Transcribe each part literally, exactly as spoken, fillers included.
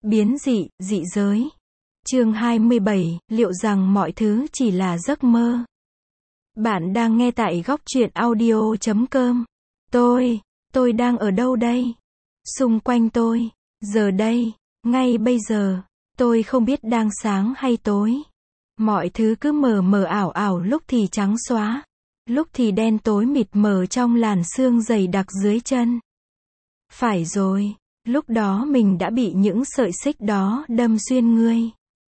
Biến dị, dị giới. Chương hai mươi bảy, liệu rằng mọi thứ chỉ là giấc mơ? Bạn đang nghe tại góc truyện audio chấm com. Tôi, tôi đang ở đâu đây? Xung quanh tôi, giờ đây, ngay bây giờ, tôi không biết đang sáng hay tối. Mọi thứ cứ mờ mờ ảo ảo, lúc thì trắng xóa, lúc thì đen tối mịt mờ trong làn sương dày đặc dưới chân. Phải rồi, lúc đó mình đã bị những sợi xích đó đâm xuyên ngươi.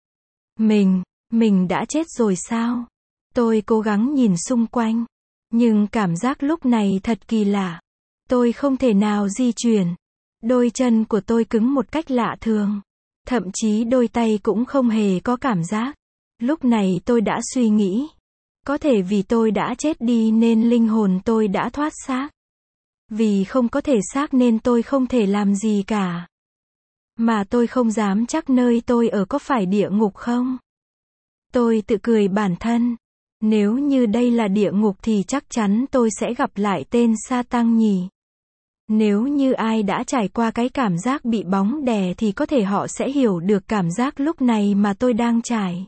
Mình, mình đã chết rồi sao? Tôi cố gắng nhìn xung quanh, nhưng cảm giác lúc này thật kỳ lạ. Tôi không thể nào di chuyển. Đôi chân của tôi cứng một cách lạ thường. Thậm chí đôi tay cũng không hề có cảm giác. Lúc này tôi đã suy nghĩ. Có thể vì tôi đã chết đi nên linh hồn tôi đã thoát xác. Vì không có thể xác nên tôi không thể làm gì cả. Mà tôi không dám chắc nơi tôi ở có phải địa ngục không? Tôi tự cười bản thân. Nếu như đây là địa ngục thì chắc chắn tôi sẽ gặp lại tên Sa-tăng nhỉ. Nếu như ai đã trải qua cái cảm giác bị bóng đè thì có thể họ sẽ hiểu được cảm giác lúc này mà tôi đang trải.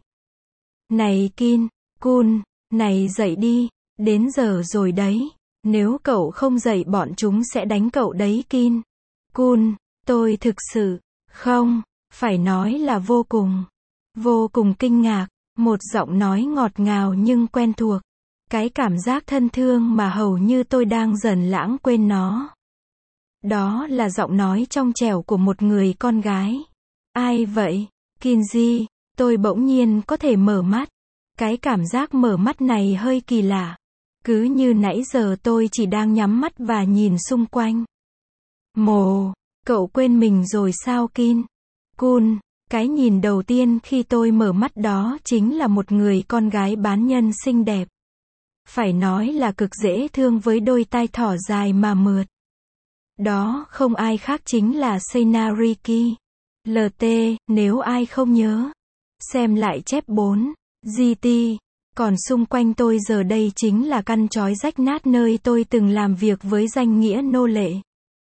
Này Kin, Kun, này dậy đi, đến giờ rồi đấy. Nếu cậu không dậy bọn chúng sẽ đánh cậu đấy Kin. Kun, tôi thực sự, không, phải nói là vô cùng, vô cùng kinh ngạc. Một giọng nói ngọt ngào nhưng quen thuộc. Cái cảm giác thân thương mà hầu như tôi đang dần lãng quên nó. Đó là giọng nói trong trẻo của một người con gái. Ai vậy? Kinji, tôi bỗng nhiên có thể mở mắt. Cái cảm giác mở mắt này hơi kỳ lạ. Cứ như nãy giờ tôi chỉ đang nhắm mắt và nhìn xung quanh. Mồ, cậu quên mình rồi sao Kin? Kun, cái nhìn đầu tiên khi tôi mở mắt đó chính là một người con gái bán nhân xinh đẹp. Phải nói là cực dễ thương với đôi tai thỏ dài mà mượt. Đó không ai khác chính là Seina Riki. lờ tê, nếu ai không nhớ. Xem lại chép bốn. giê tê. Còn xung quanh tôi giờ đây chính là căn chói rách nát nơi tôi từng làm việc với danh nghĩa nô lệ.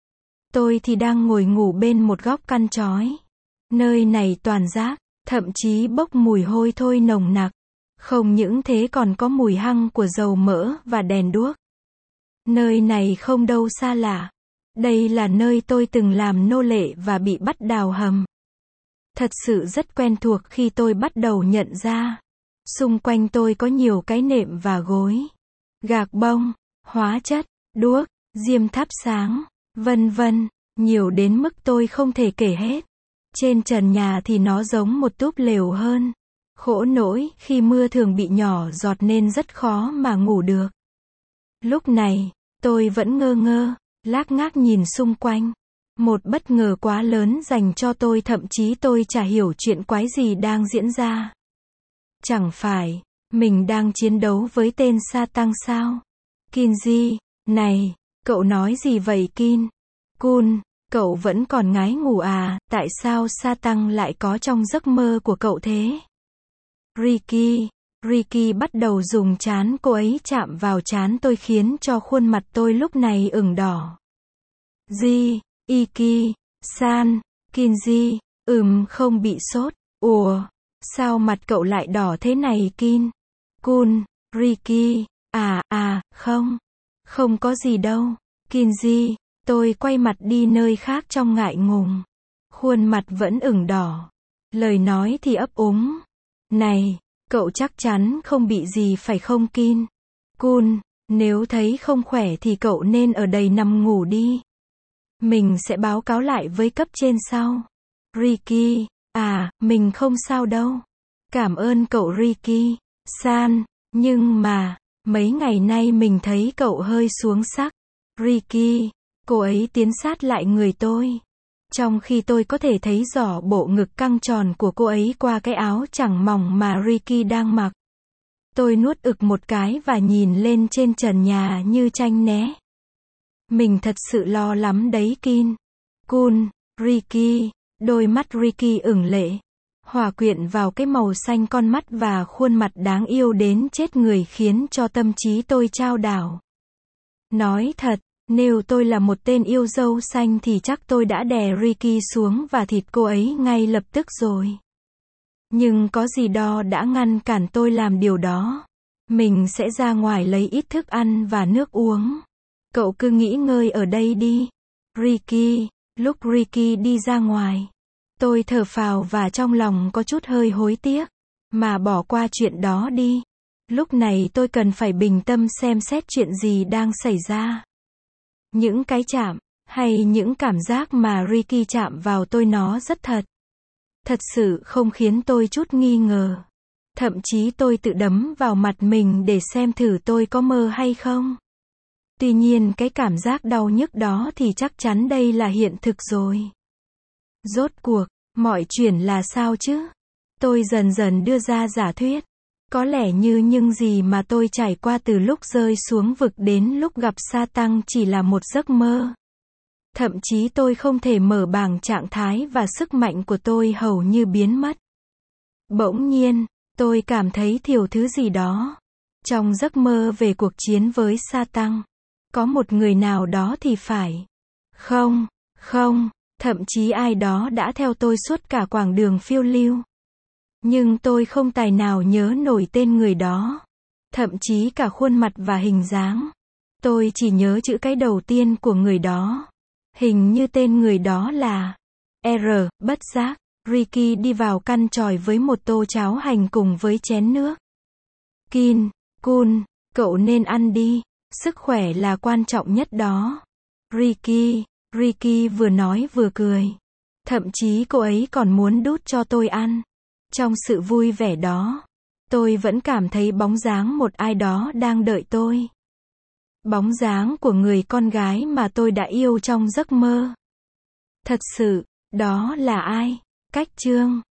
Tôi thì đang ngồi ngủ bên một góc căn chói. Nơi này toàn rác, thậm chí bốc mùi hôi thối nồng nặc. Không những thế còn có mùi hăng của dầu mỡ và đèn đuốc. Nơi này không đâu xa lạ. Đây là nơi tôi từng làm nô lệ và bị bắt đào hầm. Thật sự rất quen thuộc khi tôi bắt đầu nhận ra. Xung quanh tôi có nhiều cái nệm và gối, gạc bông, hóa chất, đuốc, diêm thắp sáng, vân vân, nhiều đến mức tôi không thể kể hết. Trên trần nhà thì nó giống một túp lều hơn. Khổ nỗi, khi mưa thường bị nhỏ giọt nên rất khó mà ngủ được. Lúc này, tôi vẫn ngơ ngơ, lác ngác nhìn xung quanh. Một bất ngờ quá lớn dành cho tôi, thậm chí tôi chả hiểu chuyện quái gì đang diễn ra. Chẳng phải, mình đang chiến đấu với tên Sa-tăng sao? Kinji, này, cậu nói gì vậy Kin? Kun, cậu vẫn còn ngái ngủ à, tại sao Sa-tăng lại có trong giấc mơ của cậu thế? Riki, Riki bắt đầu dùng trán cô ấy chạm vào trán tôi khiến cho khuôn mặt tôi lúc này ửng đỏ. Ji, Iki, San, Kinji, ừm không bị sốt, ủa, sao mặt cậu lại đỏ thế này Kin? Kun, Riki, à, à, không, không có gì đâu, Kinji, tôi quay mặt đi nơi khác trong ngại ngùng. Khuôn mặt vẫn ửng đỏ. Lời nói thì ấp úng. Này, cậu chắc chắn không bị gì phải không Kin? Kun, nếu thấy không khỏe thì cậu nên ở đây nằm ngủ đi. Mình sẽ báo cáo lại với cấp trên sau. Riki, à, mình không sao đâu. Cảm ơn cậu Riki, San, nhưng mà, mấy ngày nay mình thấy cậu hơi xuống sắc. Riki, cô ấy tiến sát lại người tôi. Trong khi tôi có thể thấy rõ bộ ngực căng tròn của cô ấy qua cái áo chẳng mỏng mà Riki đang mặc. Tôi nuốt ực một cái và nhìn lên trên trần nhà như tranh né. Mình thật sự lo lắm đấy Kin. Kun, Riki, đôi mắt Riki ửng lệ. Hòa quyện vào cái màu xanh con mắt và khuôn mặt đáng yêu đến chết người khiến cho tâm trí tôi chao đảo. Nói thật, Nếu tôi là một tên yêu dâu xanh thì chắc tôi đã đè Ricky xuống và thịt cô ấy ngay lập tức rồi. Nhưng có gì đó đã ngăn cản tôi làm điều đó. Mình sẽ ra ngoài lấy ít thức ăn và nước uống. Cậu cứ nghỉ ngơi ở đây đi. Ricky. Lúc Ricky đi ra ngoài, tôi thở phào và trong lòng có chút hơi hối tiếc. Mà bỏ qua chuyện đó đi. Lúc này tôi cần phải bình tâm xem xét chuyện gì đang xảy ra. Những cái chạm, hay những cảm giác mà Ricky chạm vào tôi nó rất thật. Thật sự không khiến tôi chút nghi ngờ. Thậm chí tôi tự đấm vào mặt mình để xem thử tôi có mơ hay không. Tuy nhiên cái cảm giác đau nhức đó thì chắc chắn đây là hiện thực rồi. Rốt cuộc, mọi chuyện là sao chứ? Tôi dần dần đưa ra giả thuyết. Có lẽ như những gì mà tôi trải qua từ lúc rơi xuống vực đến lúc gặp sa tăng chỉ là một giấc mơ. Thậm chí tôi không thể mở bảng trạng thái và sức mạnh của tôi hầu như biến mất. Bỗng nhiên, tôi cảm thấy thiếu thứ gì đó. Trong giấc mơ về cuộc chiến với sa tăng, có một người nào đó thì phải. Không, không, thậm chí ai đó đã theo tôi suốt cả quãng đường phiêu lưu. Nhưng tôi không tài nào nhớ nổi tên người đó. Thậm chí cả khuôn mặt và hình dáng. Tôi chỉ nhớ chữ cái đầu tiên của người đó. Hình như tên người đó là R. Bất giác, Ricky đi vào căn tròi với một tô cháo hành cùng với chén nước. Kin, Kun, cậu nên ăn đi. Sức khỏe là quan trọng nhất đó. Ricky, Ricky vừa nói vừa cười. Thậm chí cô ấy còn muốn đút cho tôi ăn. Trong sự vui vẻ đó, tôi vẫn cảm thấy bóng dáng một ai đó đang đợi tôi. Bóng dáng của người con gái mà tôi đã yêu trong giấc mơ. Thật sự, đó là ai? Cách chương